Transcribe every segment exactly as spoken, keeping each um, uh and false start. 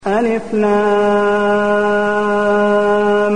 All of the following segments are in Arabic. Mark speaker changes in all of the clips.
Speaker 1: ألف لام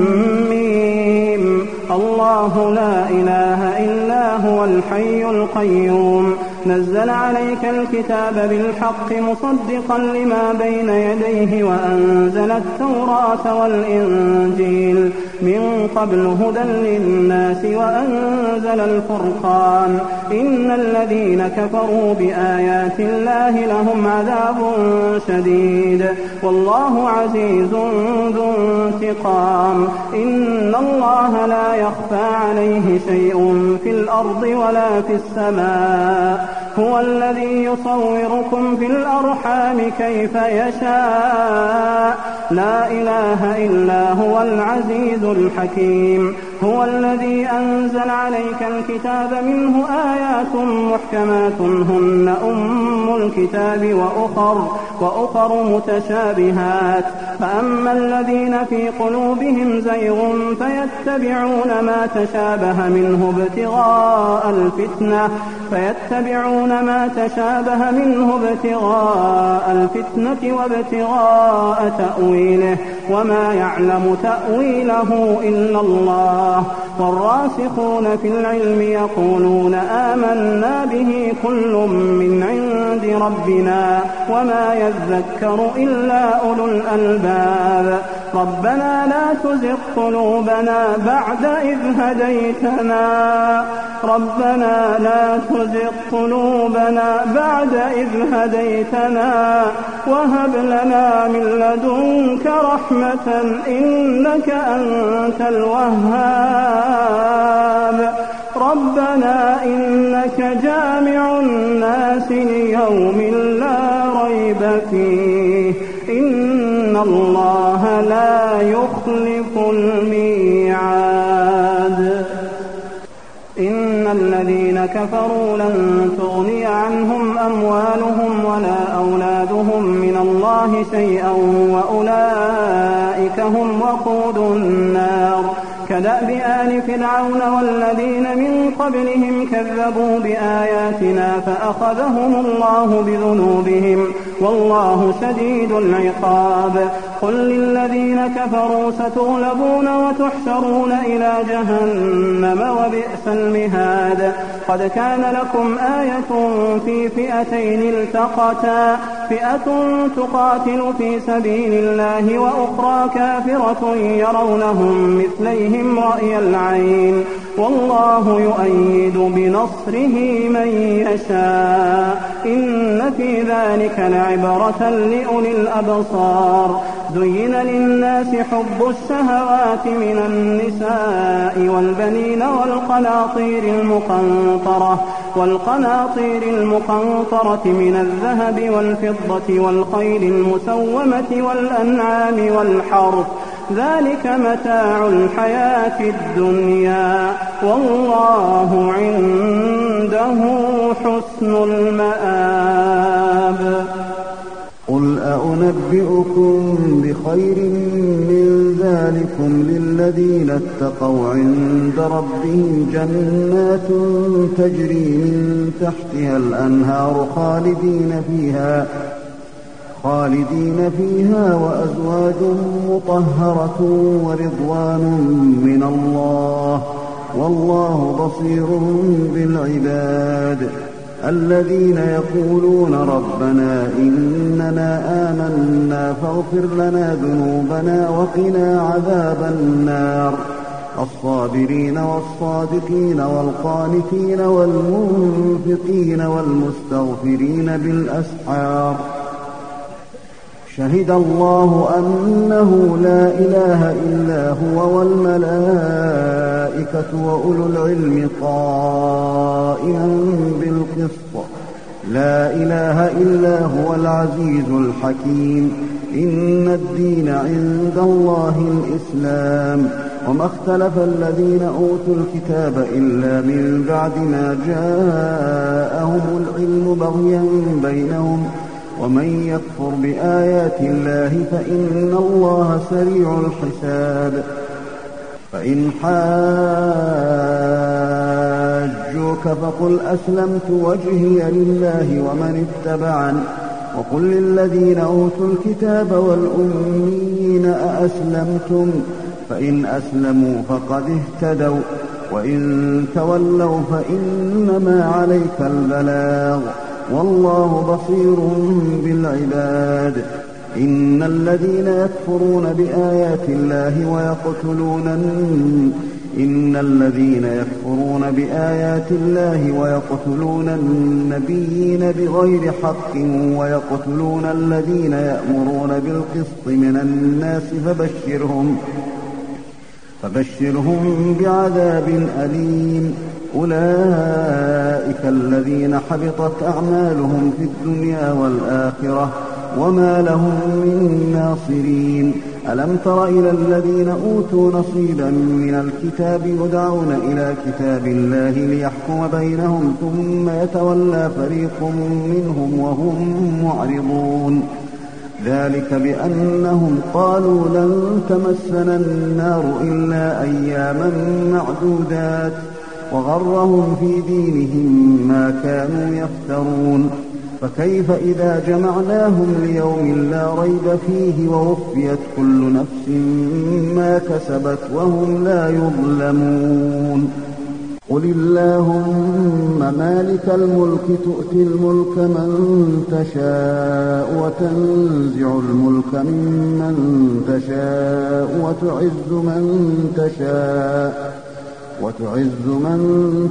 Speaker 1: ميم. الله لا إله إلا هو الحي القيوم نزل عليك الكتاب بالحق مصدقا لما بين يديه وأنزل التوراة والإنجيل من قبل هدى للناس وأنزل الفرقان إن الذين كفروا بآيات الله لهم عذاب شديد والله عزيز ذو انتقام إن الله لا يخفى عليه شيء في الأرض ولا في السماء هو الذي يصوركم في الأرحام كيف يشاء لا إله إلا هو العزيز الحكيم هو الذي أنزل عليك الكتاب منه آيات محكمات هن أم الكتاب وأخر, وأخر متشابهات فأما الذين في قلوبهم زيغ فيتبعون ما تشابه منه ابتغاء الفتنة فيتبعون ما تشابه منه ابتغاء الفتنة وابتغاء تأويله وما يعلم تأويله إلا الله والراسخون في العلم يقولون آمنا به كل من عند ربنا وما يذكر إلا أولو الألباب ربنا لا تزغ قلوبنا بعد إذ هديتنا ربنا لا تزغ قلوبنا بعد إذ هديتنا وهب لنا من لدنك رحمة إنك أنت الوهاب ربنا إنك جامع الناس ليوم لا ريب فيه إن الله لا يخلف الميعاد إن الذين كفروا لن تغني عنهم أموالهم ولا أولادهم من الله شيئا وأولئك هم وقود النار كدأب آل فرعون والذين من قبلهم كذبوا بآياتنا فأخذهم الله بذنوبهم والله شديد العقاب قل للذين كفروا ستغلبون وتحشرون إلى جهنم وبئس المهاد قد كان لكم آية في فئتين التقتا فئة تقاتل في سبيل الله وأخرى كافرة يرونهم مثليهم رأي العين والله يؤيد بنصره من يشاء إن في ذلك لعبرة لأولي الأبصار زين للناس حب الشهوات من النساء والبنين والقناطير المقنطرة والقناطير المقنطرة من الذهب والفضة والخيل المسومة والأنعام والحرث ذلك متاع الحياة الدنيا والله عنده حسن المآب
Speaker 2: قل أنبئكم بخير من ذلكم للذين اتقوا عند ربهم جنات تجري من تحتها الأنهار خالدين فيها خالدين فيها وأزواج مطهرة ورضوان من الله والله بصير بالعباد الذين يقولون ربنا إننا آمنا فاغفر لنا ذنوبنا وقنا عذاب النار الصابرين والصادقين والقانتين والمنفقين والمستغفرين بالأسحار شهد الله أنه لا إله إلا هو والملائكة وأولو العلم قائما بالقسط لا إله إلا هو العزيز الحكيم إن الدين عند الله الإسلام وما اختلف الذين أوتوا الكتاب إلا من بعد ما جاءهم العلم بغيا بينهم ومن يكفر بآيات الله فإن الله سريع الحساب فإن حاجوك فقل أسلمت وجهي لله ومن اتبعني وقل للذين أوتوا الكتاب والأميين أأسلمتم فإن أسلموا فقد اهتدوا وإن تولوا فإنما عليك البلاغ والله بصير بالعباد. إن الذين يكفرون بآيات الله ويقتلون إن الذين يكفرون بآيات الله ويقتلون النبيين بغير حق ويقتلون الذين يأمرون بالقسط من الناس فبشرهم فبشرهم بعذاب أليم. أولئك الذين حبطت أعمالهم في الدنيا والآخرة وما لهم من ناصرين. ألم تر إلى الذين أوتوا نصيبا من الكتاب يدعون إلى كتاب الله ليحكم بينهم ثم يتولى فريق منهم وهم معرضون. ذلك بأنهم قالوا لن تمسنا النار إلا أياما معدودات وغرهم في دينهم ما كانوا يفترون. فكيف إذا جمعناهم ليوم لا ريب فيه ووفيت كل نفس ما كسبت وهم لا يظلمون. قل اللهم مالك الملك تؤتي الملك من تشاء وتنزع الملك ممن تشاء وتعز من تشاء وتعز من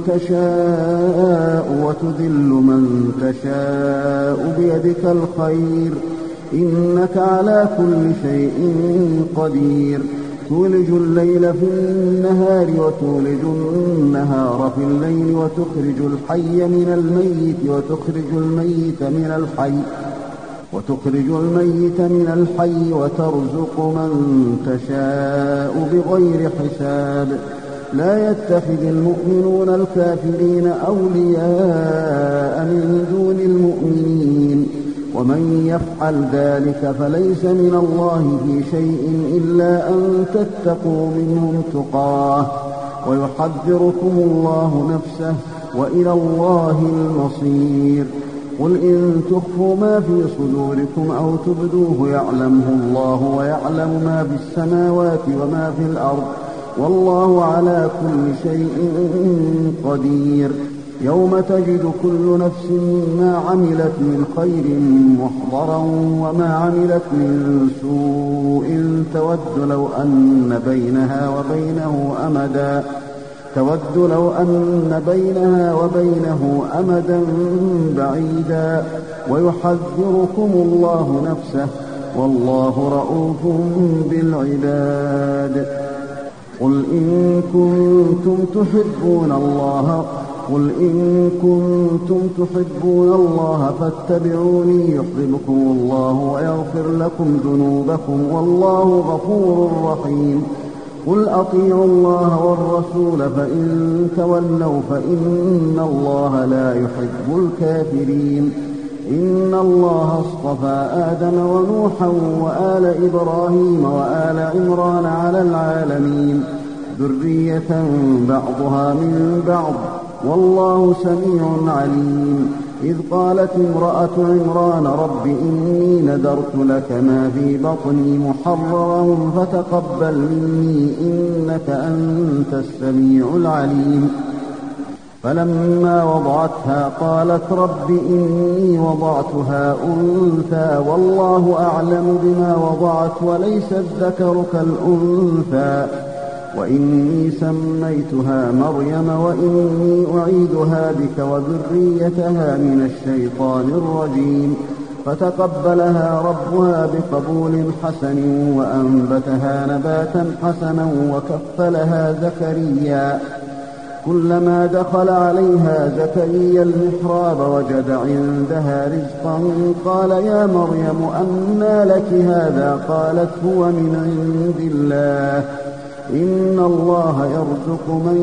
Speaker 2: تشاء وتذل من تشاء بيدك الخير إنك على كل شيء قدير. تولج الليل في النهار وتولج النهار في الليل وتخرج الحي من الميت وتخرج الميت من الحي وتخرج الميت من الحي وترزق من تشاء بغير حساب. لا يتخذ المؤمنون الكافرين أولياء من دون المؤمنين ومن يفعل ذلك فليس من الله في شيء إلا أن تتقوا منهم تقاه ويحذركم الله نفسه وإلى الله المصير. قل إن تخفوا ما في صدوركم أو تبدوه يعلمه الله ويعلم ما في السماوات وما في الأرض والله على كل شيء قدير. يوم تجد كل نفس ما عملت من خير محضرا وما عملت من سوء تود لو أن بينها وبينه أمدا تود لو أن بينها وبينه أمدا بعيدا ويحذركم الله نفسه والله رءوف بالعباد. قل إن كنتم تحبون الله قل إن كنتم تحبون الله فاتبعوني يحببكم الله ويغفر لكم ذنوبكم والله غفور رحيم. قل أطيعوا الله والرسول فإن تولوا فإن الله لا يحب الكافرين. إن الله اصطفى آدم ونوحا وآل إبراهيم وآل عمران على العالمين ذرية بعضها من بعض والله سميع عليم. إذ قالت امرأة عمران رب إني نذرت لك ما في بطني محررا فتقبل مني إنك أنت السميع العليم. فلما وضعتها قالت رب إني وضعتها أنثى والله أعلم بما وضعت وليس الذكر كالأنثى وإني سميتها مريم وإني أعيذها بك وذريتها من الشيطان الرجيم. فتقبلها ربها بقبول حسن وأنبتها نباتا حسنا وكفلها زكريا. كلما دخل عليها زكريا المحراب وجد عندها رزقا قال يا مريم أنى لك هذا قالت هو من عند الله إن الله يرزق من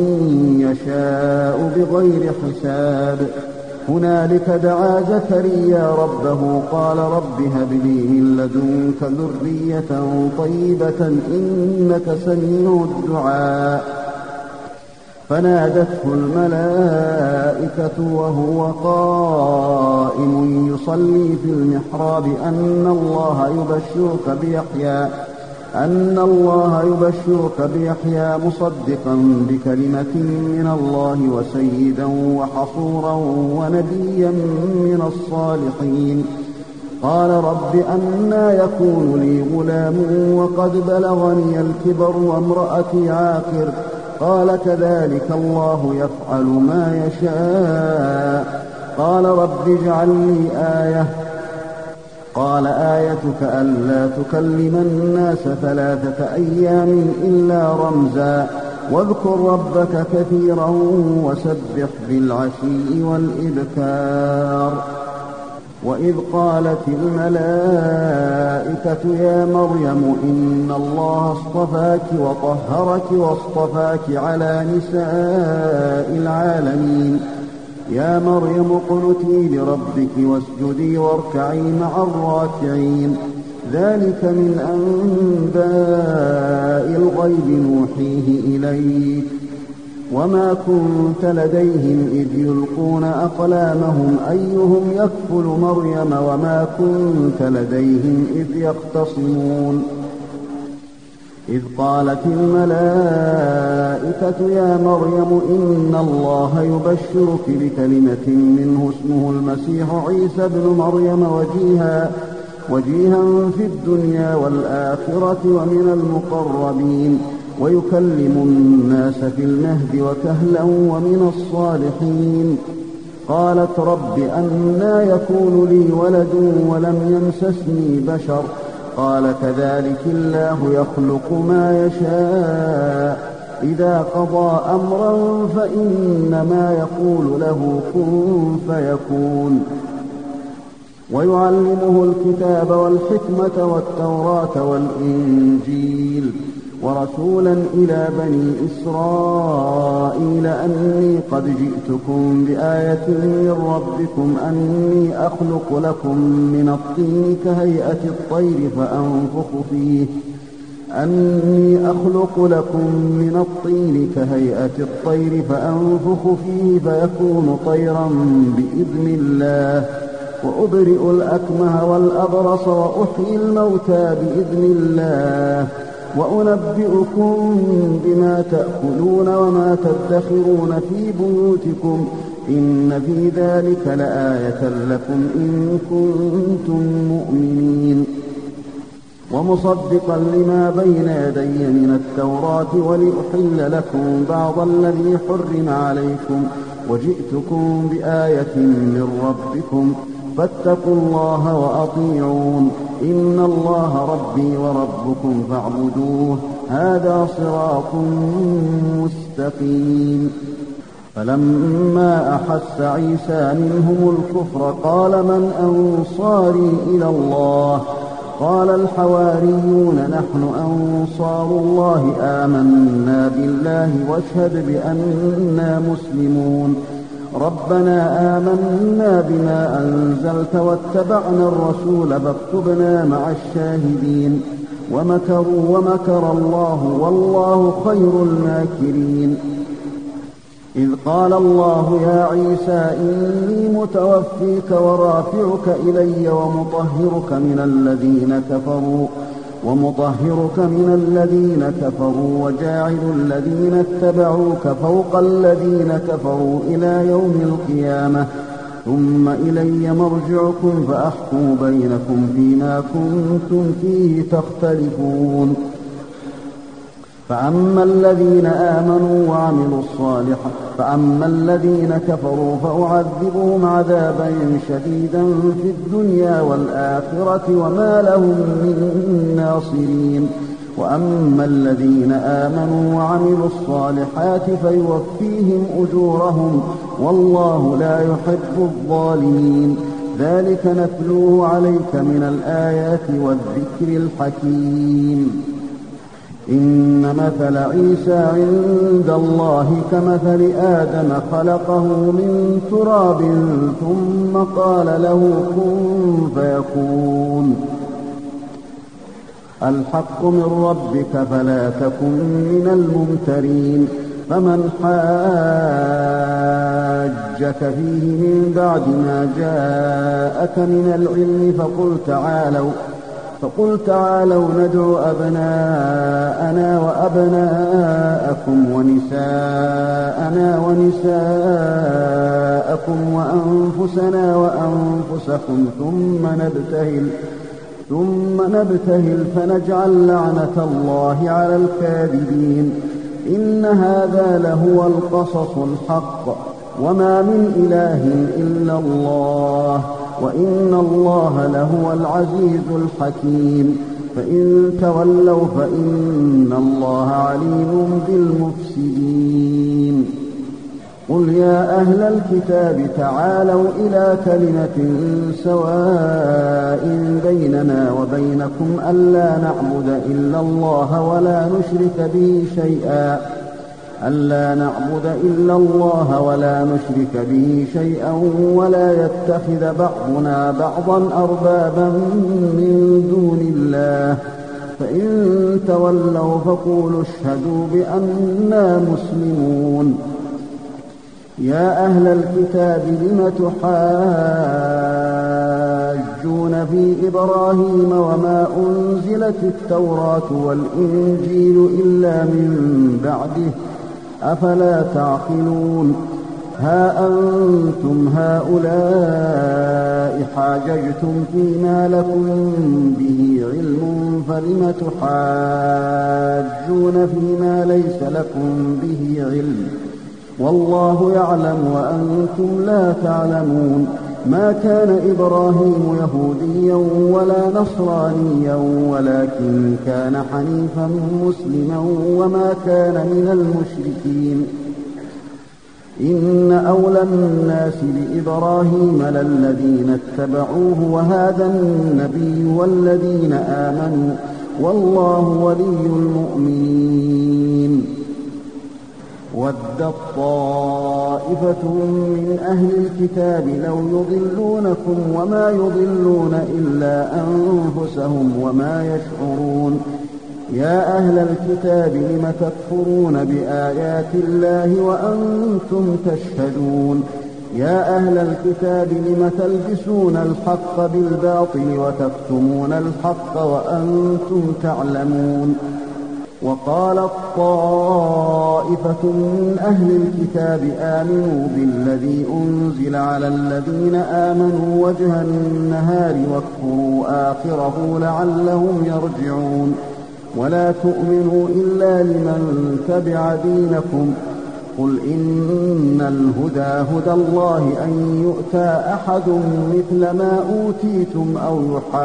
Speaker 2: يشاء بغير حساب. هنالك دعا زكريا ربه قال رب هب لي من لدنك ذرية طيبة إنك سميع الدعاء. فنادته الملائكة وهو قائم يصلي في المحراب أن الله يبشرك بيحيى أن الله يبشرك بيحيى مصدقا بكلمة من الله وسيدا وحصورا ونبيا من الصالحين. قال رب أنى يكون لي غلام وقد بلغني الكبر وامرأتي عاقر؟ قال كذلك الله يفعل ما يشاء. قال رب اجعل لي آية. قال آيتك ألا تكلم الناس ثلاثة أيام إلا رمزا واذكر ربك كثيرا وسبح بالعشي والإبكار. وإذ قالت الملائكة يا مريم إن الله اصطفاك وطهرك واصطفاك على نساء العالمين. يا مريم اقنتي لربك واسجدي واركعي مع الراكعين. ذلك من أنباء الغيب نوحيه إليك وما كنت لديهم إذ يلقون أقلامهم أيهم يكفل مريم وما كنت لديهم إذ يختصمون. إذ قالت الملائكة يا مريم إن الله يبشرك بكلمة منه اسمه المسيح عيسى ابن مريم وجيها وجيها في الدنيا والآخرة ومن المقربين ويكلم الناس في المهد وكهلا ومن الصالحين. قالت رب أنى يكون لي ولد ولم يمسسني بشر؟ قال كذلك الله يخلق ما يشاء إذا قضى أمرا فإنما يقول له كن فيكون. ويعلمه الكتاب والحكمة والتوراة والإنجيل ورسولا إلى بني إسرائيل أني قد جئتكم بآية من ربكم أني أخلق لكم من الطين كهيئة الطير فأنفخ فيه أني أخلق لكم من الطين كهيئة الطير فأنفخ فيه فيكون طيرا بإذن الله وأبرئ الأكمه والأبرص وأحيي الموتى بإذن الله وأنبئكم بما تأكلون وما تدخرون في بيوتكم إن في ذلك لآية لكم إن كنتم مؤمنين. ومصدقا لما بين يدي من التوراة ولأحل لكم بعض الذي حرم عليكم وجئتكم بآية من ربكم فاتقوا الله وأطيعون إن الله ربي وربكم فاعبدوه هذا صراط مستقيم. فلما أحس عيسى منهم الكفر قال من أنصاري إلى الله؟ قال الحواريون نحن أنصار الله آمنا بالله واشهد بأننا مسلمون. ربنا آمنا بما أنزلت واتبعنا الرسول فاكتبنا مع الشاهدين. ومكروا ومكر الله والله خير الماكرين. إذ قال الله يا عيسى إني متوفيك ورافعك إلي ومطهرك من الذين كفروا ومطهرك من الذين كفروا وجاعل الذين اتبعوك فوق الذين كفروا إلى يوم القيامة ثم إلي مرجعكم فأحكم بينكم فيما كنتم فيه تختلفون. فأما الذين آمنوا وعملوا الصالحات فأما الذين كفروا فأعذبهم عذابا شديدا في الدنيا والآخرة وما لهم من ناصرين. وأما الذين آمنوا وعملوا الصالحات فيوفيهم أجورهم والله لا يحب الظالمين. ذلك نتلوه عليك من الآيات والذكر الحكيم. إن مثل عيسى عند الله كمثل آدم خلقه من تراب ثم قال له كن فيكون. الحق من ربك فلا تكن من الممترين. فمن حاجك فيه من بعد ما جاءك من العلم فقل تعالوا فقل تعالوا ندعو أبناءنا وأبناءكم ونساءنا ونساءكم وأنفسنا وأنفسكم ثم نبتهل ثم نبتهل فنجعل لعنة الله على الكاذبين. إن هذا لهو القصص الحق وما من إله إلا الله وإن الله لهو العزيز الحكيم. فإن تولوا فإن الله عليم بالمفسدين. قل يا أهل الكتاب تعالوا إلى كلمة سواء بيننا وبينكم ألا نعبد إلا الله ولا نشرك به شيئا ألا نعبد إلا الله ولا نشرك به شيئا ولا يتخذ بعضنا بعضا أربابا من دون الله. فإن تولوا فقولوا اشهدوا بأننا مسلمون. يا أهل الكتاب لم تحاجون في إبراهيم وما أنزلت التوراة والإنجيل إلا من بعده أفلا تعقلون. ها أنتم هؤلاء حاججتم فيما لكم به علم فلم تحاجون فيما ليس لكم به علم والله يعلم وأنتم لا تعلمون. ما كان إبراهيم يهوديا ولا نصرانيا ولكن كان حنيفا مسلما وما كان من المشركين. إن أولى الناس بإبراهيم للذين اتبعوه وهذا النبي والذين آمنوا والله ولي المؤمنين. ودت طائفة من أهل الكتاب لو يضلونكم وما يضلون إلا أنفسهم وما يشعرون. يا أهل الكتاب لم تكفرون بآيات الله وأنتم تشهدون. يا أهل الكتاب لم تلبسون الحق بالباطل وتكتمون الحق وأنتم تعلمون. وقالت طائفة من أهل الكتاب آمنوا بالذي أنزل على الذين آمنوا وجه النهار واكفروا آخره لعلهم يرجعون. ولا تؤمنوا إلا لمن تبع دينكم. قل إن الهدى هدى الله أن يؤتى أحد مثل ما أوتيتم أو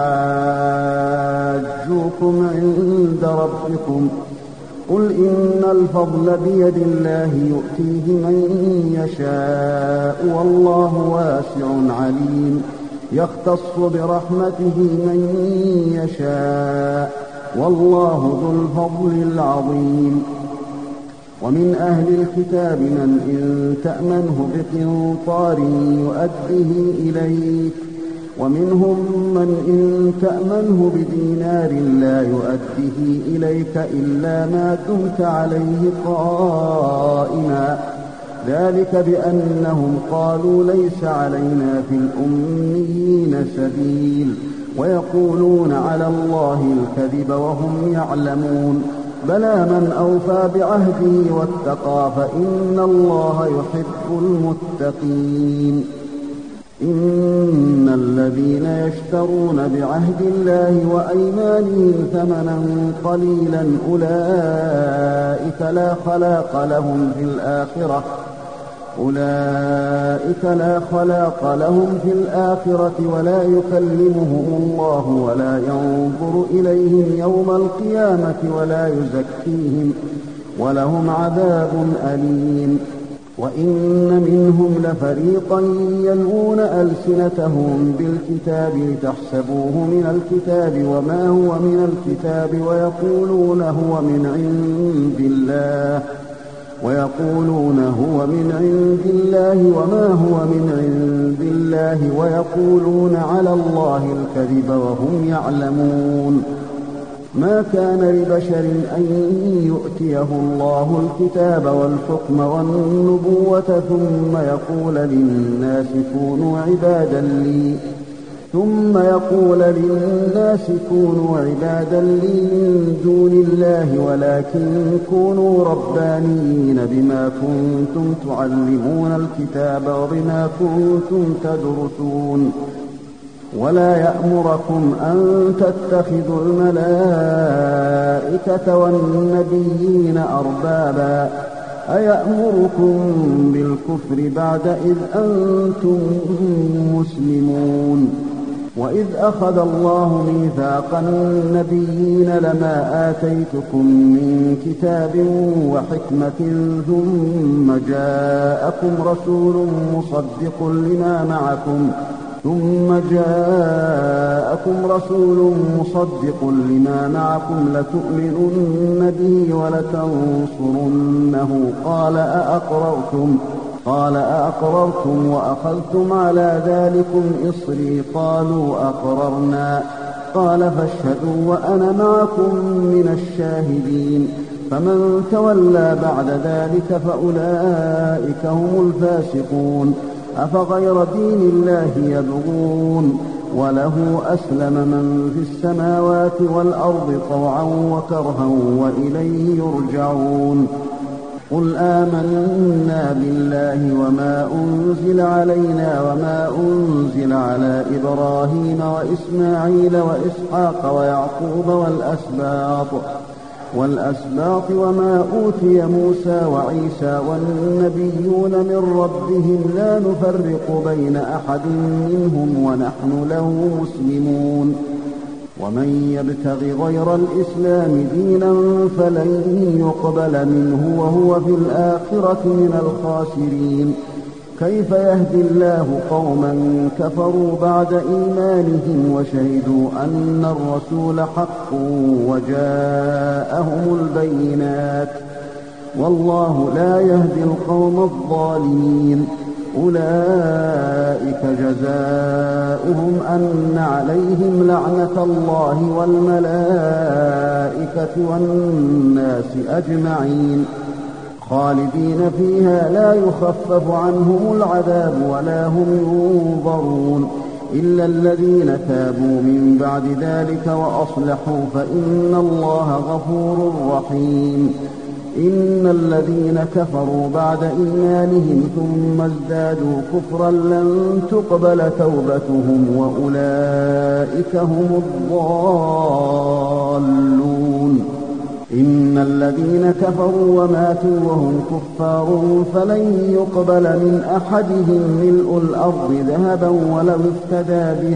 Speaker 2: يحاجوكم عند ربكم. قل إن الفضل بيد الله يؤتيه من يشاء والله واسع عليم. يختص برحمته من يشاء والله ذو الفضل العظيم. ومن أهل الكتاب من إن تأمنه بقنطار يؤديه إليك ومنهم من إن تأمنه بدينار لا يؤديه إليك إلا ما دمت عليه قائما. ذلك بأنهم قالوا ليس علينا في الأميين سبيل ويقولون على الله الكذب وهم يعلمون. بلى من أوفى بعهده واتقى فإن الله يحب المتقين. إن الذين يشترون بعهد الله وأيمانهم ثمنا قليلا أولئك لا خلاق لهم في الآخرة أولئك لا خلاق لهم في الآخرة ولا يكلمهم الله ولا ينظر إليهم يوم القيامة ولا يزكيهم ولهم عذاب أليم. وإن منهم لفريقا يلوون ألسنتهم بالكتاب لتحسبوه من الكتاب وما هو من الكتاب ويقولون هو من عند الله ويقولون هو من عند الله وما هو من عند الله ويقولون على الله الكذب وهم يعلمون. ما كان لبشر أن يؤتيه الله الكتاب والحكم والنبوة ثم يقول للناس كونوا عبادا لي ثم يقول للناس كونوا عبادا لي من دون الله ولكن كونوا ربانيين بما كنتم تعلمون الكتاب وبما كنتم تدرسون ولا يأمركم أن تتخذوا الملائكة والنبيين أربابا أيأمركم بالكفر بعد إذ أنتم مسلمون وإذ أخذ الله ميثاق النبيين لما آتيتكم من كتاب وحكمة ثم جاءكم رسول مصدق لما معكم ثم جاءكم رسول مصدق لما معكم لتؤمنن به ولتنصرنه قال أأقررتم قال أأقررتم وأخذتم على ذلكم إصري قالوا أقررنا قال فاشهدوا وأنا معكم من الشاهدين فمن تولى بعد ذلك فأولئك هم الفاسقون أفغير دين الله يبغون وله أسلم من في السماوات والأرض طوعا وكرها وإليه يرجعون قل آمنا بالله وما أنزل علينا وما أنزل على إبراهيم وإسماعيل وإسحاق ويعقوب والأسباط والأسباط وما أوتي موسى وعيسى والنبيون من ربهم لا نفرق بين أحد منهم ونحن له مسلمون ومن يبتغ غير الإسلام دينا فلن يقبل منه وهو في الآخرة من الخاسرين كيف يهدي الله قوما كفروا بعد إيمانهم وشهدوا أن الرسول حق وجاءهم البينات والله لا يهدي القوم الظالمين أولئك جزاؤهم أن عليهم لعنة الله والملائكة والناس أجمعين خالدين فيها لا يخفف عنهم العذاب ولا هم ينظرون إلا الذين تابوا من بعد ذلك وأصلحوا فإن الله غفور رحيم إن الذين كفروا بعد إيمانهم ثم ازدادوا كفرا لن تقبل توبتهم وأولئك هم الضالون إن الذين كفروا وماتوا وهم كفار فلن يقبل من أحدهم ملء الأرض ذهبا ولو افتدى به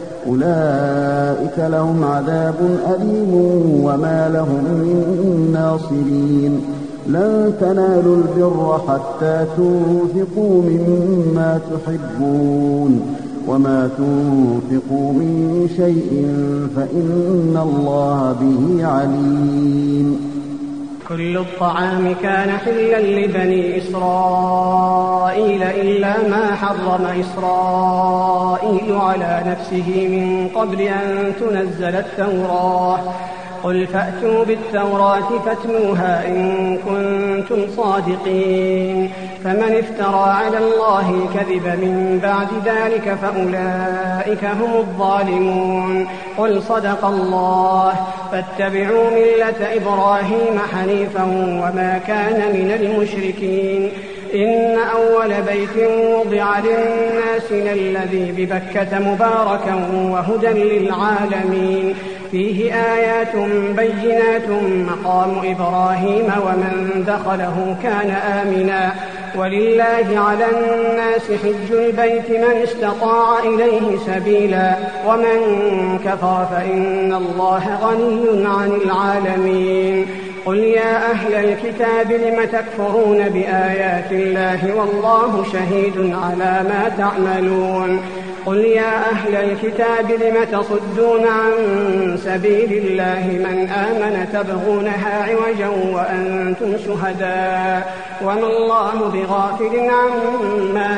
Speaker 2: أولئك لهم عذاب أليم وما لهم من ناصرين لن تنالوا البر حتى تنفقوا مما تحبون وما تنفقوا من شيء فإن الله به عليم
Speaker 1: كل الطعام كان حلا لبني إسرائيل إلا ما حرم إسرائيل على نفسه من قبل أن تنزل التوراة قل فأتوا بالتوراة فاتلوها إن كنتم صادقين فمن افترى على الله الكذب من بعد ذلك فأولئك هم الظالمون قل صدق الله فاتبعوا ملة إبراهيم حنيفا وما كان من المشركين إن أول بيت وضع للناس للذي ببكة مباركا وهدى للعالمين فيه آيات بينات مقام إبراهيم ومن دخله كان آمنا ولله على الناس حج البيت من استطاع إليه سبيلا ومن كفر فإن الله غني عن العالمين قل يا أهل الكتاب لم تكفرون بآيات الله والله شهيد على ما تعملون قل يا أهل الكتاب لم تصدون عن سبيل الله من آمن تبغونها عوجا وأنتم شهداء وما الله بغافل عما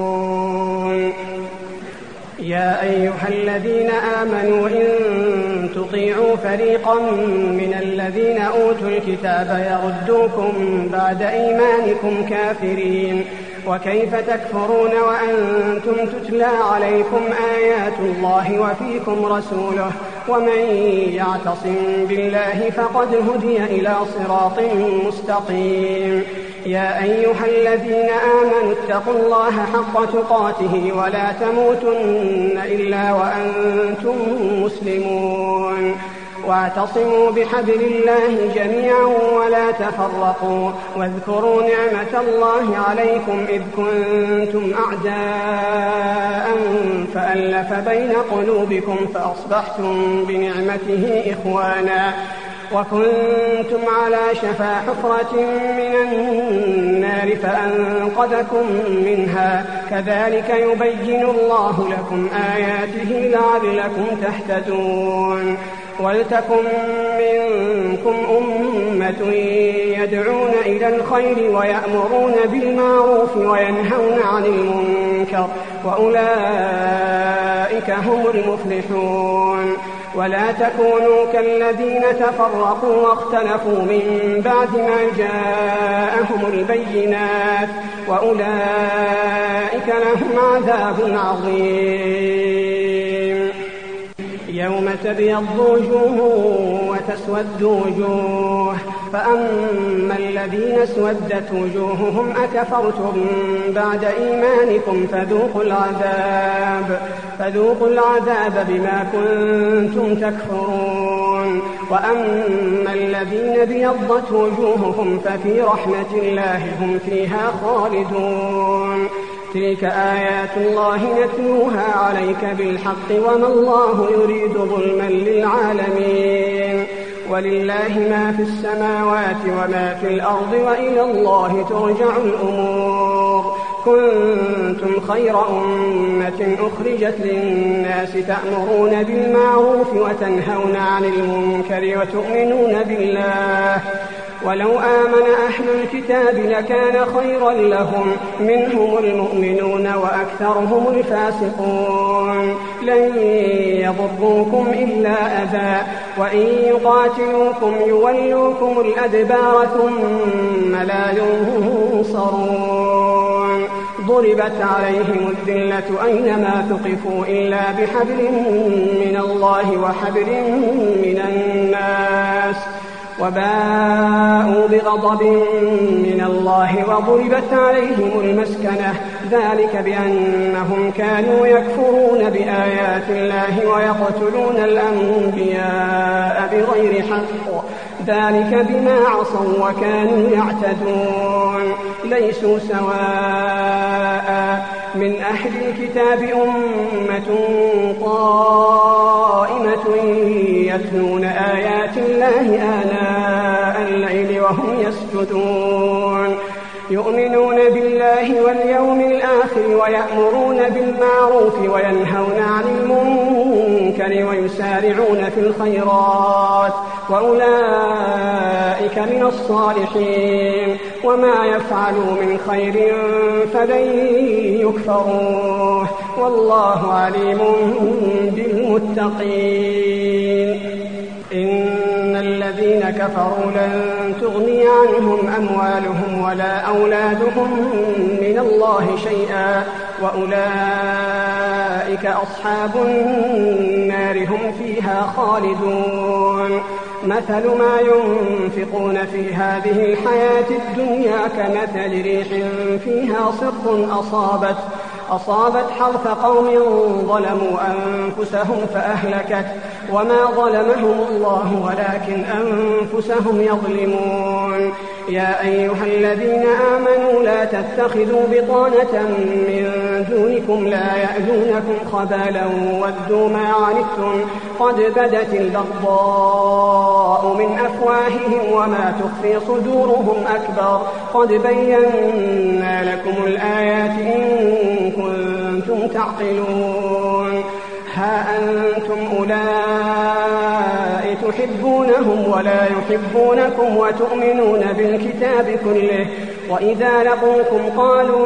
Speaker 1: تعملون يا أيها الذين آمنوا إن تطيعوا فريقا من الذين أوتوا الكتاب يردوكم بعد إيمانكم كافرين. وكيف تكفرون وأنتم تتلى عليكم آيات الله وفيكم رسوله ومن يعتصم بالله فقد هدي إلى صراط مستقيم. يا أيها الذين آمنوا اتقوا الله حق تقاته ولا تموتن إلا وأنتم مسلمون. واعتصموا بحبل الله جميعا ولا تفرقوا واذكروا نعمة الله عليكم إذ كنتم أعداء فألف بين قلوبكم فأصبحتم بنعمته إخوانا وكنتم على شفا حفرة من النار فأنقذكم منها كذلك يبين الله لكم آياته لعلكم تهتدون. ولتكن منكم أمة يدعون إلى الخير ويأمرون بالمعروف وينهون عن المنكر وأولئك هم المفلحون. ولا تكونوا كالذين تفرقوا واختلفوا من بعد ما جاءهم البينات وأولئك لهم عذاب عظيم. يوم تبيض وجوه وتسود وجوه فأما الذين اسودت وجوههم أكفرتم بعد إيمانكم فذوقوا العذاب فذوقوا العذاب بما كنتم تكفرون. وأما الذين ابيضت وجوههم ففي رحمة الله هم فيها خالدون. تلك آيات الله نتلوها عليك بالحق وما الله يريد ظلما للعالمين. ولله ما في السماوات وما في الأرض وإلى الله ترجع الأمور. كنتم خير أمة أخرجت للناس تأمرون بالمعروف وتنهون عن المنكر وتؤمنون بالله. ولو آمن أهل الكتاب لكان خيرا لهم منهم المؤمنون وأكثرهم الفاسقون. لن يضروكم إلا أذى وإن يقاتلوكم يولوكم الأدبار ثم لا ينصرون. ضربت عليهم الذلة أينما ثقفوا إلا بحبل من الله وحبل من الناس وباءوا بغضب من الله وضربت عليهم المسكنة ذلك بأنهم كانوا يكفرون بآيات الله ويقتلون الأنبياء بغير حق ذلك بما عصوا وكانوا يعتدون. ليسوا سواء من أهل الكتاب أمة قائمة يتلون آيات الله آناء الليل وهم يسجدون يؤمنون بالله واليوم الآخر ويأمرون بالمعروف وينهون عن المنكر ويسارعون في الخيرات وأولئك من الصالحين. وما يفعلوا من خير فلن يكفروه والله عليم بالمتقين. إن الذين كفروا لن تغني عنهم أموالهم ولا أولادهم من الله شيئا وأولئك أصحاب النار هم فيها خالدون. مثل ما ينفقون في هذه الحياة الدنيا كمثل ريح فيها صر أصابت أصابت حرث قوم ظلموا أنفسهم فأهلكت وما ظلمهم الله ولكن أنفسهم يظلمون. يا أيها الذين آمنوا لا تتخذوا بطانة من دونكم لا يألونكم خبالا ودوا ما عنتم قد بدت البغضاء من أفواههم وما تخفي صدورهم أكبر قد بينا لكم الآيات إن كنتم تعقلون. ها أنتم أولئك تحبونهم ولا يحبونكم وتؤمنون بالكتاب كله وإذا لقوكم قالوا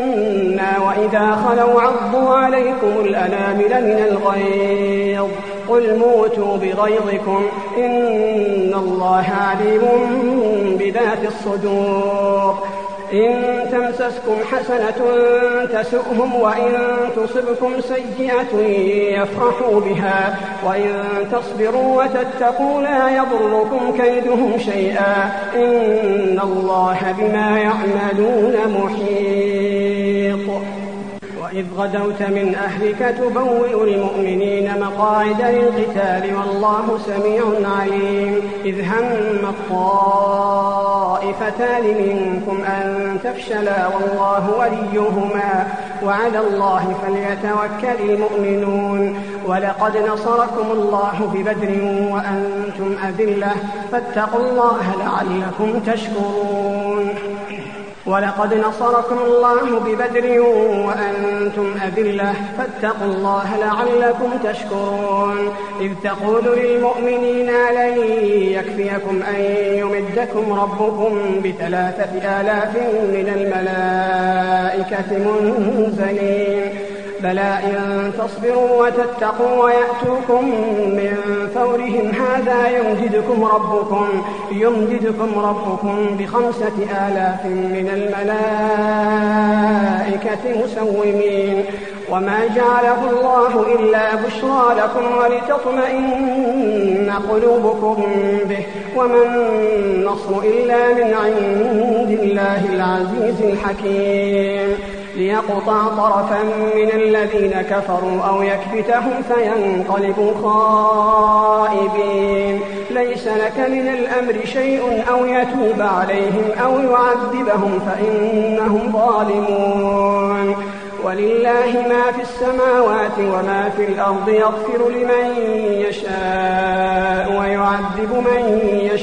Speaker 1: آمنا وإذا خلوا عضوا عليكم الأنامل من الغيظ قل موتوا بغيظكم إن الله عليم بذات الصدور. إن تمسسكم حسنة تسؤهم وإن تصبكم سيئة يفرحوا بها وإن تصبروا وتتقوا لا يضركم كيدهم شيئا إن الله بما يعملون محيط. وإذ غدوت من أهلك تبوئ المؤمنين مقاعد للقتال والله سميع عليم. إذ هم الطائفتان منكم أن تفشلا والله وليهما وعلى الله فليتوكل المؤمنون. ولقد نصركم الله ببدر وأنتم أذلة فاتقوا الله لعلكم تشكرون. ولقد نصركم الله ببدر وأنتم أذلة فاتقوا الله لعلكم تشكرون. إذ تقول للمؤمنين لن يكفيكم أن يمدكم ربكم بثلاثة آلاف من الملائكة منزلين بلى إن تصبروا وتتقوا ويأتوكم من فورهم هذا يمددكم ربكم يمددكم ربكم بخمسة آلاف من الملائكة مسومين. وما جعله الله إلا بشرى لكم ولتطمئن قلوبكم به وما النصر إلا من عند الله العزيز الحكيم. ليقطع طرفا من الذين كفروا أو يكبتهم فينقلبوا خائبين. ليس لك من الأمر شيء أو يتوب عليهم أو يعذبهم فإنهم ظالمون. ولله ما في السماوات وما في الأرض يغفر لمن يشاء ويعذب من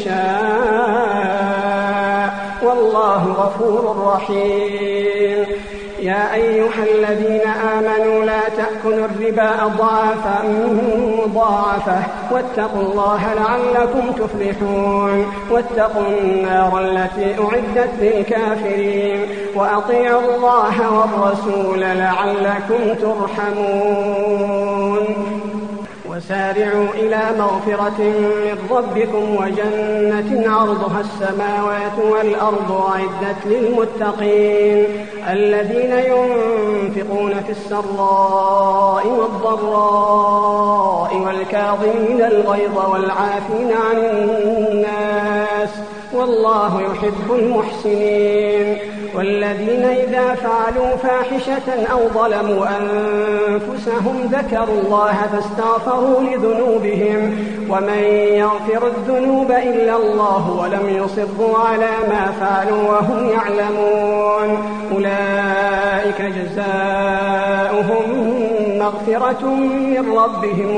Speaker 1: يشاء والله غفور رحيم. يا أيها الذين آمنوا لا تأكلوا الربا أضعافا مضاعفة واتقوا الله لعلكم تفلحون. واتقوا النار التي أعدت للكافرين وأطيعوا الله والرسول لعلكم ترحمون. وسارعوا إلى مغفرة من ربكم وجنة عرضها السماوات والأرض أعدت للمتقين الذين ينفقون في السراء والضراء والكاظمين الغيظ والعافين عن الناس والله يحب المحسنين. والذين إذا فعلوا فاحشة أو ظلموا أنفسهم ذكروا الله فاستغفروا لذنوبهم ومن يغفر الذنوب إلا الله ولم يصروا على ما فعلوا وهم يعلمون أولئك جزاؤهم مغفرة من ربهم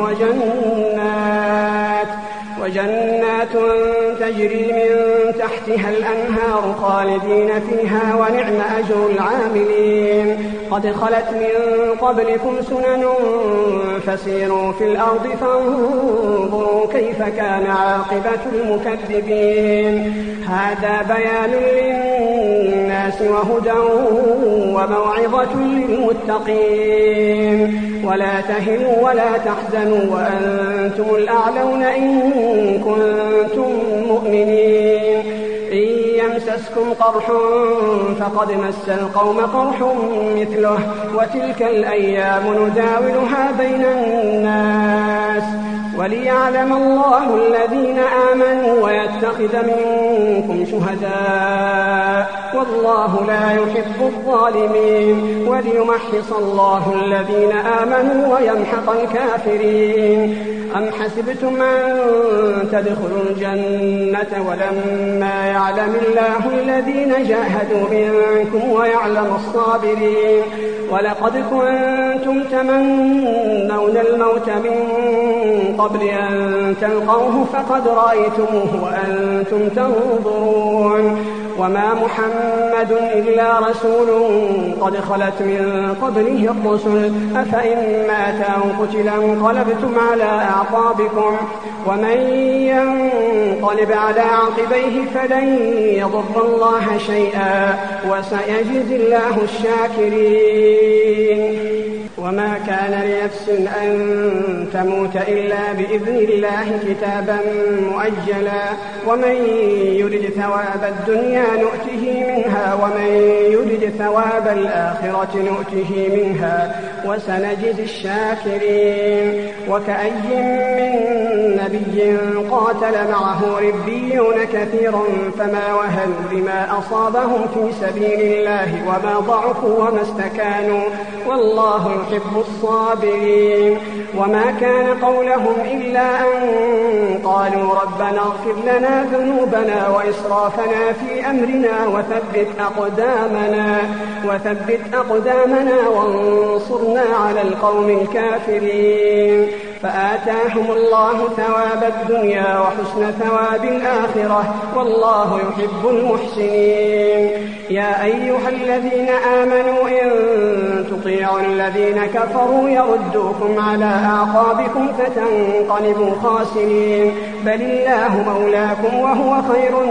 Speaker 1: وجنات وجنات تجري من تحتها الأنهار خالدين فيها ونعم أجر العاملين. قد خلت من قبلكم سنن فسيروا في الأرض فانظروا كيف كان عاقبة المكذبين. هذا بيان للناس وهدى وموعظة للمتقين. ولا تهنوا ولا تحزنوا وأنتم الأعلون إن كنتم مؤمنين. إن يمسسكم قرح فقد مس القوم قرح مثله وتلك الأيام نداولها بين الناس وليعلم الله الذين آمنوا ويتخذ منكم شهداء والله لا يحب الظالمين وليمحص الله الذين آمنوا ويمحق الكافرين. أم حسبتم أن تدخلوا الجنة ولما يعلم الله الذين جاهدوا منكم ويعلم الصابرين. ولقد كنتم تمنون الموت من قبل أن تلقوه فقد رأيتموه وأنتم تنظرون. وما محمد إلا رسول قد خلت من قبله الرسل أفإن مات أو قتل انقلبتم على أعقابكم ومن ينقلب على عقبيه فلن يضر الله شيئا وسيجزي الله الشاكرين. وما كان لنفس أن تموت إلا بإذن الله كتابا مؤجلا ومن يرد ثواب الدنيا نؤته منها ومن يرد ثواب الآخرة نؤته منها وسنجزي الشاكرين. وكأي من نبي قاتل معه ربيون كثير فما وهنوا لما أصابهم في سبيل الله وما ضعفوا وما استكانوا والله يحب الصابرين. وما كان قولهم إلا أن قالوا ربنا اغفر لنا ذنوبنا وإسرافنا في أمرنا وثبت أقدامنا, وثبت أقدامنا وانصرنا على القوم الكافرين. فآتاهم الله ثواب الدنيا وحسن ثواب الآخرة والله يحب المحسنين. يا أيها الذين آمنوا إن تطيعوا الذين كفروا يردوكم على أعقابكم فتنقلبوا خاسرين بل الله مولاكم وهو خير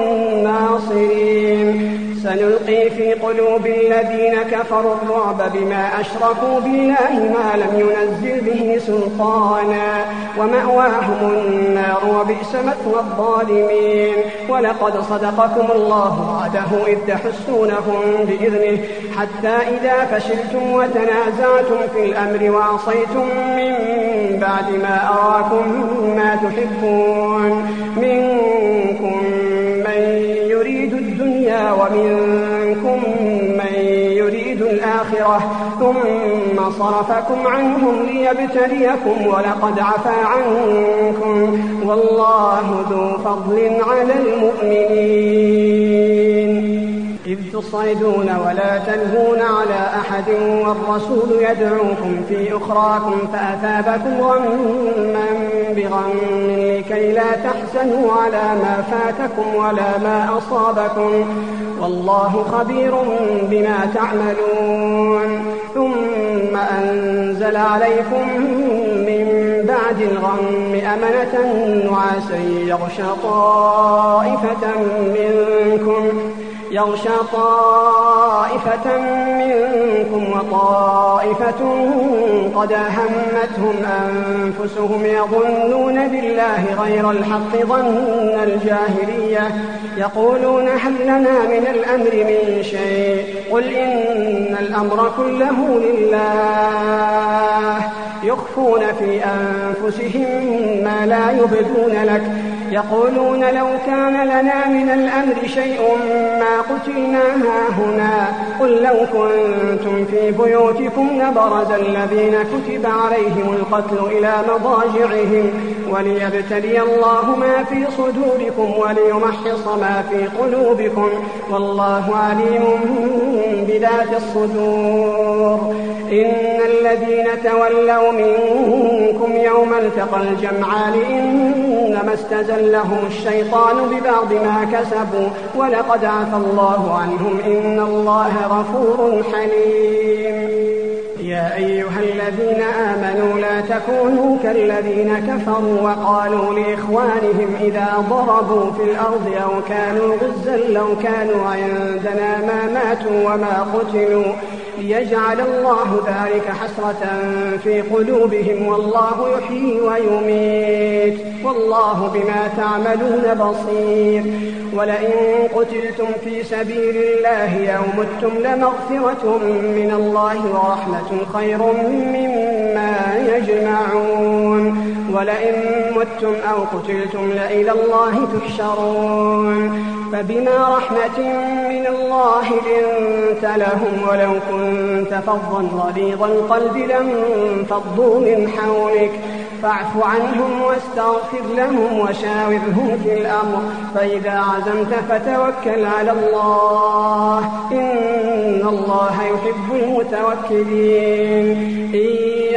Speaker 1: الناصرين. سنلقي في قلوب الذين كفروا الرعب بما أشركوا بالله ما لم ينزل به سلطانا ومأواهم النار وبئس مثوى الظالمين. ولقد صدقكم الله وعده إذ تحسونهم بإذنه حتى إذا فشلتم وتنازعتم في الأمر وعصيتم من بعد ما أراكم ما تحبون منكم من يريد الدنيا ومنكم من يريد الآخرة ثم صرفكم عنهم ليبتليكم ولقد عفا عنكم والله ذو فضل على المؤمنين. إذ تصعدون ولا تلهون على أحد والرسول يدعوكم في أخراكم فأثابكم غما بغم لكي لا تحزنوا على ما فاتكم ولا ما أصابكم والله خبير بما تعملون. ثم أنزل عليكم من بعد الغم أمنة نعاسا يغشى طائفة منكم يغشى طائفة منكم وطائفة قد أهمتهم أنفسهم يظنون بالله غير الحق ظن الجاهلية يقولون هل لنا من الأمر من شيء قل إن الأمر كله لله يخفون في أنفسهم ما لا يبدون لك يقولون لو كان لنا من الأمر شيء ما قتلنا هاهنا قل لو كنتم في بيوتكم لبرز الذين كتب عليهم القتل إلى مضاجعهم وليبتلي الله ما في صدوركم وليمحص ما في قلوبكم والله عليم بذات الصدور. إن الذين تولوا منكم يوم التقى الجمعان إنما استزلهم الشيطان ببعض ما كسبوا ولقد عفى الله عنهم إن الله غفور حليم. يا أيها الذين آمنوا لا تكونوا كالذين كفروا وقالوا لإخوانهم إذا ضربوا في الأرض أو كانوا غزا لو كانوا عندنا ما ماتوا وما قتلوا ليجعل الله ذلك حسرة في قلوبهم والله يحيي ويميت والله بما تعملون بصير. ولئن قتلتم في سبيل الله أو متم لمغفرة من الله ورحمة خير مما يجمعون. ولئن متم أو قتلتم لإلى الله تحشرون. فبما رحمة من الله لنت لهم ولو كنت فظا غليظ القلب لانفضوا من حولك فاعف عنهم واستغفر لهم وشاورهم في الأمر فإذا عزمت فتوكل على الله إن الله يحب المتوكلين. إن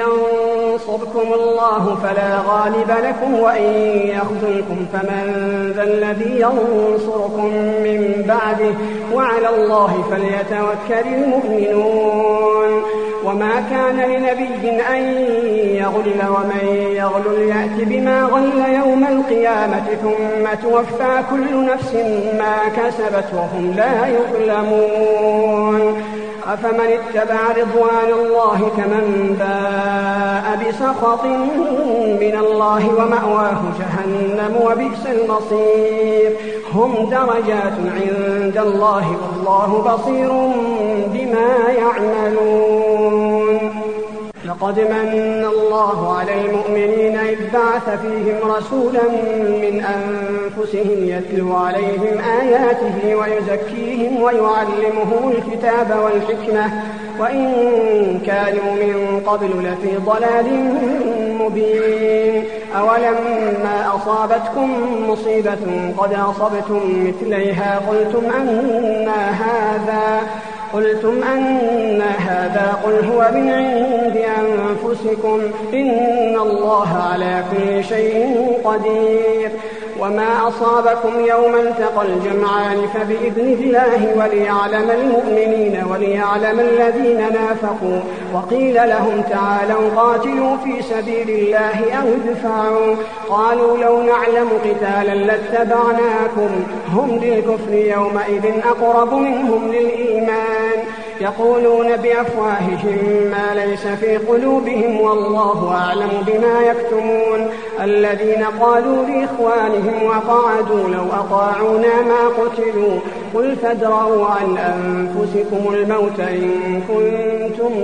Speaker 1: ينصركم الله فلا غالب لكم وإن يخذلكم فمن ذا الذي ينصركم من بعده وعلى الله فليتوكل المؤمنون. وما كان لنبي أن يغل ومن يغل يأت بما غل يوم القيامة ثم توفى كل نفس ما كسبت وهم لا يظلمون. أفمن اتبع رضوان الله كمن باء بسخط من الله ومأواه جهنم وبئس المصير هم درجات عند الله والله بصير بما يعملون لقد من الله على المؤمنين إذ بعث فيهم رسولا من أنفسهم يتلو عليهم آياته ويزكيهم ويعلمهم الكتاب والحكمة وإن كانوا من قبل لفي ضلال مبين أولما أصابتكم مصيبة قد أصبتم مثليها قلتم أنى هذا قلتم أن هذا قل هو من عند أنفسكم إن الله على كل شيء قدير وما أصابكم يوم التقى الجمعان فبإذن الله وليعلم المؤمنين وليعلم الذين نافقوا وقيل لهم تعالوا قاتلوا في سبيل الله أو ادفعوا قالوا لو نعلم قتالا لاتبعناكم هم للكفر يومئذ أقرب منهم للإيمان يقولون بأفواههم ما ليس في قلوبهم والله أعلم بما يكتمون الذين قالوا لإخوانهم وقعدوا لو أطاعونا ما قتلوا قل فادرءوا عن أنفسكم الموت إن كنتم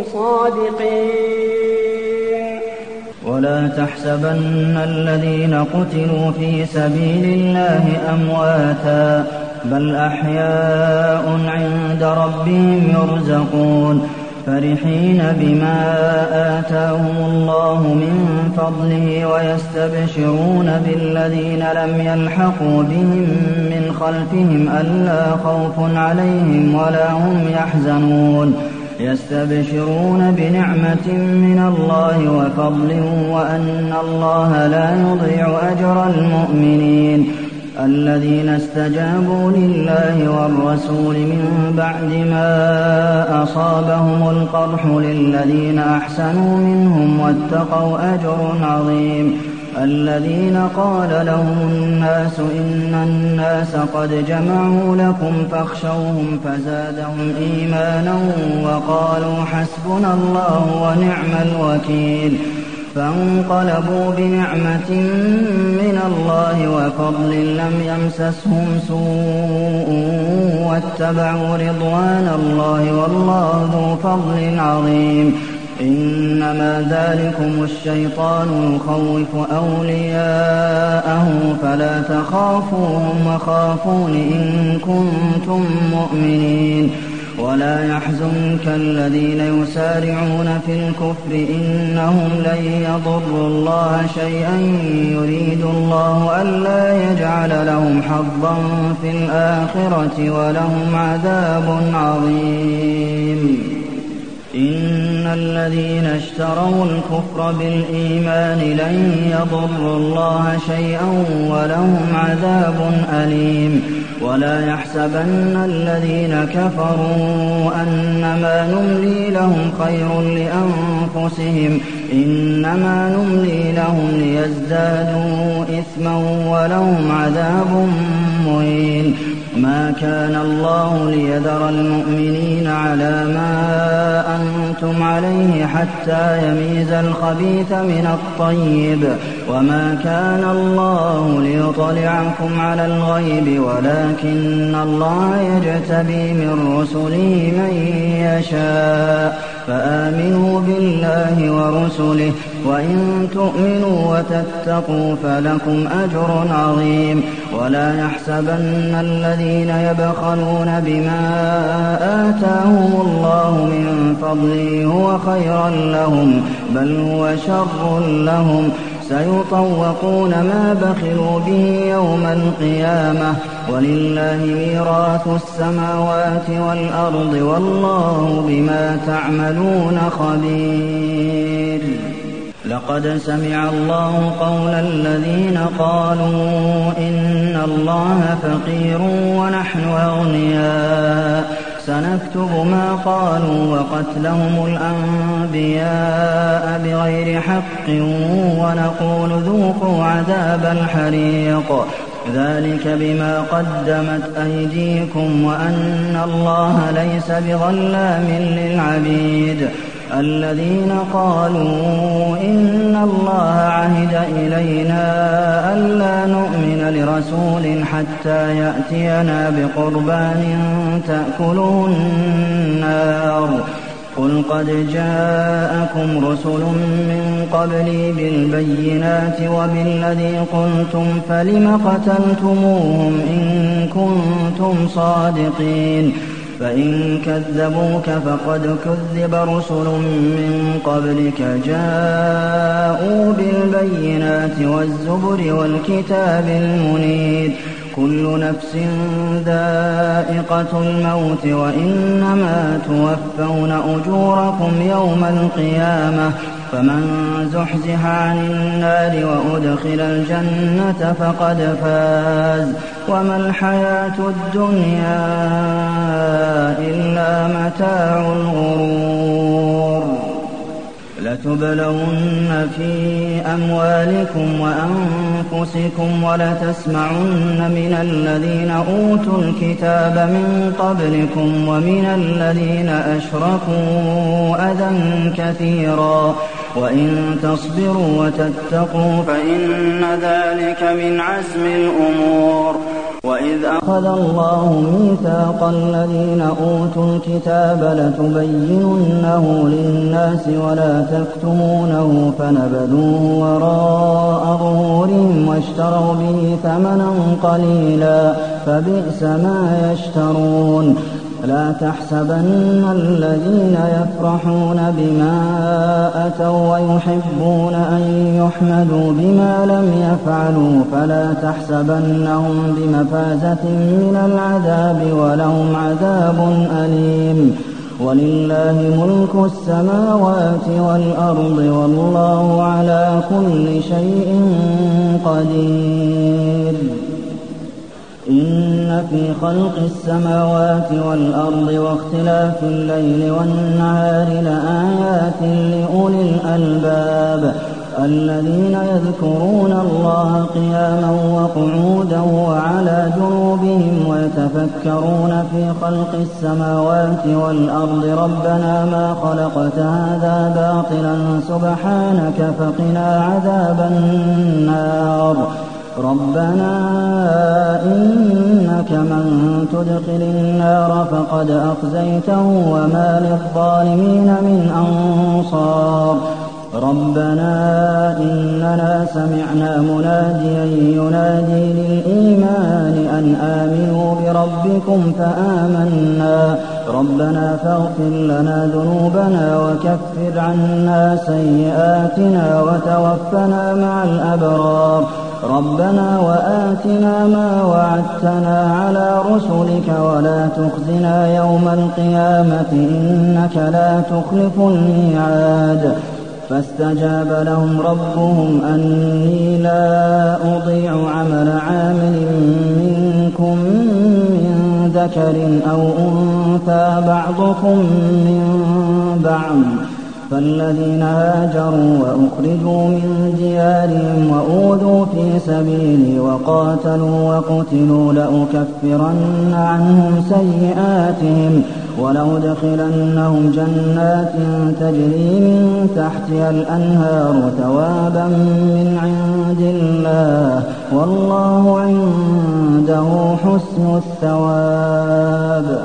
Speaker 1: صادقين
Speaker 3: ولا تحسبن الذين قتلوا في سبيل الله أمواتا بل أحياء عند ربهم يرزقون فرحين بما آتاهم الله من فضله ويستبشرون بالذين لم يلحقوا بهم من خلفهم ألا خوف عليهم ولا هم يحزنون يستبشرون بنعمة من الله وفضل وأن الله لا يضيع أجر المؤمنين الذين استجابوا لله والرسول من بعد ما أصابهم القرح للذين أحسنوا منهم واتقوا أجر عظيم الذين قال لهم الناس إن الناس قد جمعوا لكم فاخشوهم فزادهم إيمانا وقالوا حسبنا الله ونعم الوكيل فانقلبوا بنعمة من الله وفضل لم يمسسهم سوء واتبعوا رضوان الله والله ذو فضل عظيم إنما ذلكم الشيطان يخوف أولياءه فلا تخافوهم وخافون إن كنتم مؤمنين ولا يحزنك الذين يسارعون في الكفر إنهم لن يضروا الله شيئا يريد الله ألا يجعل لهم حظا في الآخرة ولهم عذاب عظيم إن الذين اشتروا الكفر بالإيمان لن يضروا الله شيئا ولهم عذاب أليم ولا يحسبن الذين كفروا أنما نملي لهم خير لأنفسهم إنما نملي لهم ليزدادوا إثما ولهم عذاب مهين ما كان الله ليذر المؤمنين على ما أنتم عليه حتى يميز الخبيث من الطيب وما كان الله ليطلعكم على الغيب ولكن الله يجتبي من رسله من يشاء فآمنوا بالله ورسله وإن تؤمنوا وتتقوا فلكم أجر عظيم ولا يحسبن الذين يبخلون بما آتاهم الله من فضله هو خيرا لهم بل هو شر لهم سيطوقون ما بخلوا به يوم القيامة ولله ميراث السماوات والأرض والله بما تعملون خبير لقد سمع الله قول الذين قالوا إن الله فقير ونحن أغنياء سنكتب ما قالوا وقتلهم الأنبياء بغير حق ونقول ذوقوا عذاب الحريق ذلك بما قدمت أيديكم وأن الله ليس بظلام للعبيد الذين قالوا إن الله عهد إلينا ألا نؤمن لرسول حتى يأتينا بقربان تأكله النار قل قد جاءكم رسل من قبلي بالبينات وبالذي قلتم فلم قتلتموهم إن كنتم صادقين فإن كذبوك فقد كذب رسل من قبلك جاءوا بالبينات والزبر والكتاب المنير كل نفس ذائقة الموت وإنما توفون أجوركم يوم القيامة فمن زحزح عن النار وأدخل الجنة فقد فاز وما الحياة الدنيا إلا متاع الغرور لتبلون في أموالكم وأنفسكم ولتسمعن من الذين أوتوا الكتاب من قبلكم ومن الذين أشركوا أذى كثيرا وإن تصبروا وتتقوا فإن ذلك من عزم الأمور وإذ أخذ الله ميثاق الذين أوتوا الكتاب لتبيننه للناس ولا تكتمونه فنبذوه وراء ظهورهم واشتروا به ثمنا قليلا فبئس ما يشترون لا تحسبن الذين يفرحون بما أتوا ويحبون أن يحمدوا بما لم يفعلوا فلا تحسبنهم بمفازة من العذاب ولهم عذاب أليم ولله ملك السماوات والأرض والله على كل شيء قدير إن في خلق السماوات والأرض واختلاف الليل والنهار لآيات لأولي الألباب الذين يذكرون الله قياما وقعودا وعلى جنوبهم ويتفكرون في خلق السماوات والأرض ربنا ما خلقت هذا باطلا سبحانك فقنا عذاب النار ربنا إنك من تدخل النار فقد أخزيته وما للظالمين من أنصار ربنا إننا سمعنا مناديا ينادي للإيمان أن آمنوا بربكم فآمنا ربنا فاغفر لنا ذنوبنا وكفر عنا سيئاتنا وتوفنا مع الأبرار ربنا وآتنا ما وعدتنا على رسلك ولا تخزنا يوم القيامة إنك لا تخلف الميعاد فاستجاب لهم ربهم أني لا أضيع عمل عامل منكم من ذكر أو أنثى بعضكم من بعض فالذين هاجروا وأخرجوا من ديارهم وأوذوا في سبيلي وقاتلوا وقتلوا لأكفرن عنهم سيئاتهم ولأدخلنهم جنات تجري من تحتها الأنهار ثوابا من عند الله والله عنده حسن الثواب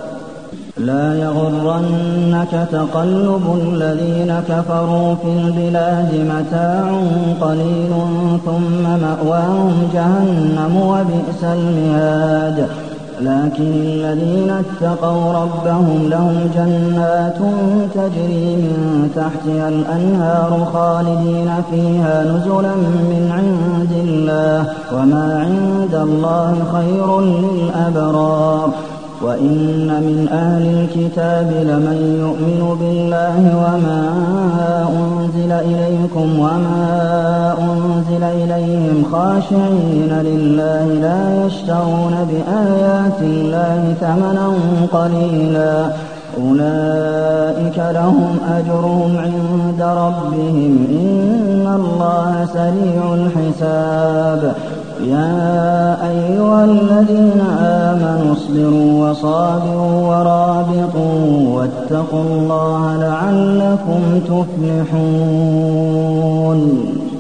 Speaker 3: لا يغرنك تقلب الذين كفروا في البلاد متاع قليل ثم مأواهم جهنم وبئس المهاد لكن الذين اتقوا ربهم لهم جنات تجري من تحتها الأنهار خالدين فيها نزلا من عند الله وما عند الله خير للأبرار وإن من أهل الكتاب لمن يؤمن بالله وما أنزل إليكم وما أنزل إليهم خاشعين لله لا يشترون بآيات الله ثمنا قليلا أولئك لهم أجرهم عند ربهم إن الله سريع الحساب يا أيها الذين آمنوا اصبروا وصابروا ورابطوا واتقوا الله لعلكم تفلحون